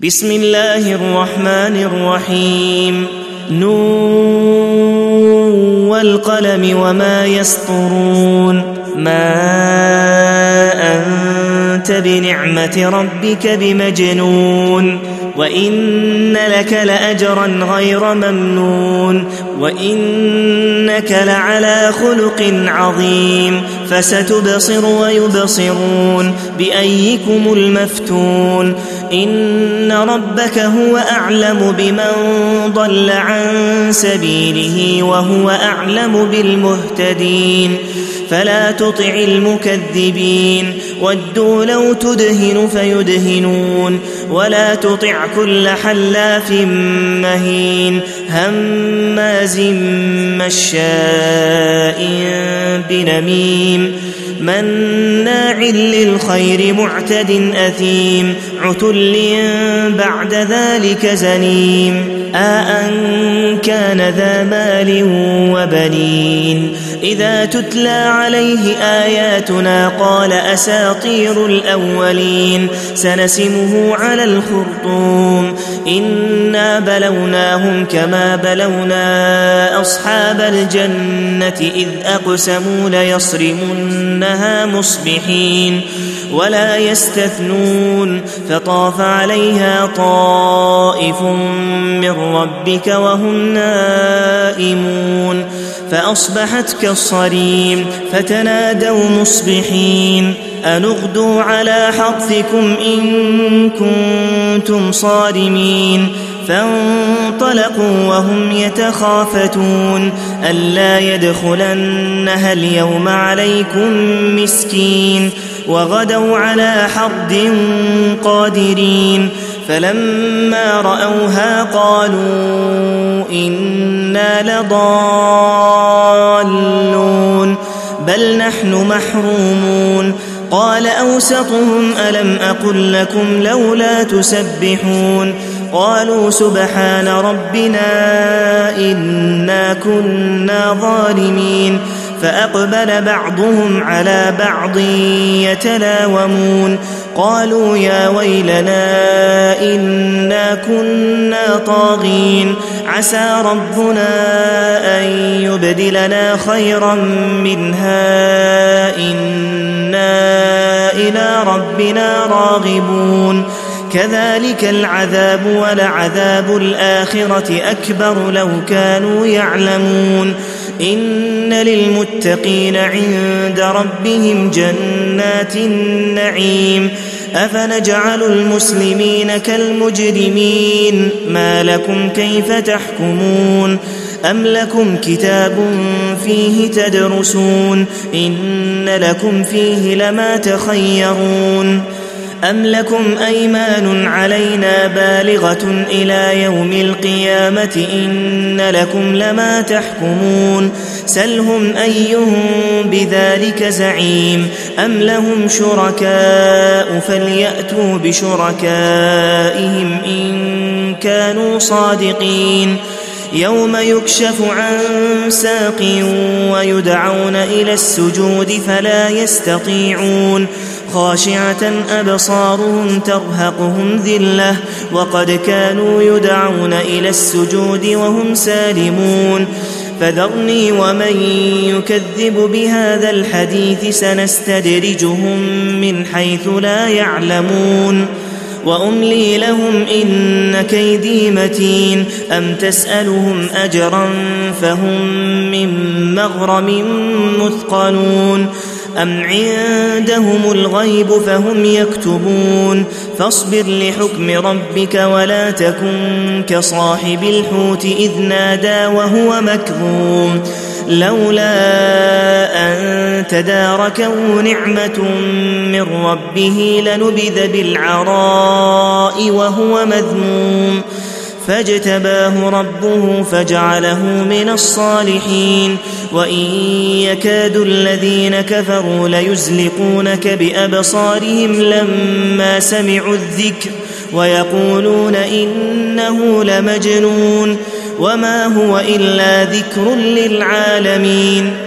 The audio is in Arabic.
بسم الله الرحمن الرحيم والقلم وما يسطرون ما أنت بنعمة ربك بمجنون وإن لك لأجرا غير ممنون وإنك لعلى خلق عظيم فستبصر ويبصرون بأيكم المفتون إن ربك هو أعلم بمن ضل عن سبيله وهو أعلم بالمهتدين فلا تطع المكذبين ودوا لو تدهن فيدهنون ولا تطع كل حلاف مهين هماز مشاء بنميم مناع للخير معتد أثيم عتل بعد ذلك زنيم أن كان ذا مال وبنين إذا تتلى عليه آياتنا قال أساطير الأولين سنسمه على الخرطوم إنا بلوناهم كما بلونا أصحاب الجنة إذ أقسموا ليصرمنها مصبحين ولا يستثنون فطاف عليها طائف من ربك وهم نائمون فأصبحت كالصريم فتنادوا مصبحين أن اغدوا على حرثكم إن كنتم صارمين فانطلقوا وهم يتخافتون ألا يدخلنها اليوم عليكم مسكين وغدوا على حرد قادرين فلما رأوها قالوا إنا لضالون بل نحن محرومون قال أوسطهم ألم أقل لكم لولا تسبحون قالوا سبحان ربنا إنا كنا ظالمين فأقبل بعضهم على بعض يتلاومون قالوا يا ويلنا إنا كنا طاغين عسى ربنا أن يبدلنا خيرا منها إنا إلى ربنا راغبون كذلك العذاب ولعذاب الآخرة أكبر لو كانوا يعلمون إن للمتقين عند ربهم جنات النعيم أفنجعل المسلمين كالمجرمين ما لكم كيف تحكمون أم لكم كتاب فيه تدرسون إن لكم فيه لما تخيرون أم لكم أيمان علينا بالغة إلى يوم القيامة إن لكم لما تحكمون سلهم أيهم بذلك زعيم أم لهم شركاء فليأتوا بشركائهم إن كانوا صادقين يوم يكشف عن ساق ويدعون إلى السجود فلا يستطيعون خاشعة أبصارهم ترهقهم ذلة وقد كانوا يدعون إلى السجود وهم سالمون فذرني ومن يكذب بهذا الحديث سنستدرجهم من حيث لا يعلمون وأملي لهم إن كيدي متين أم تسألهم أجرا فهم من مغرم مثقلون أم عندهم الغيب فهم يكتبون فاصبر لحكم ربك ولا تكن كصاحب الحوت إذ نادى وهو مكظوم لولا أن تداركه نعمة من ربه لنبذ بالعراء وهو مذموم فاجتباه ربه فجعله من الصالحين وإن يكاد الذين كفروا ليزلقونك بأبصارهم لما سمعوا الذكر ويقولون إنه لمجنون وما هو إلا ذكر للعالمين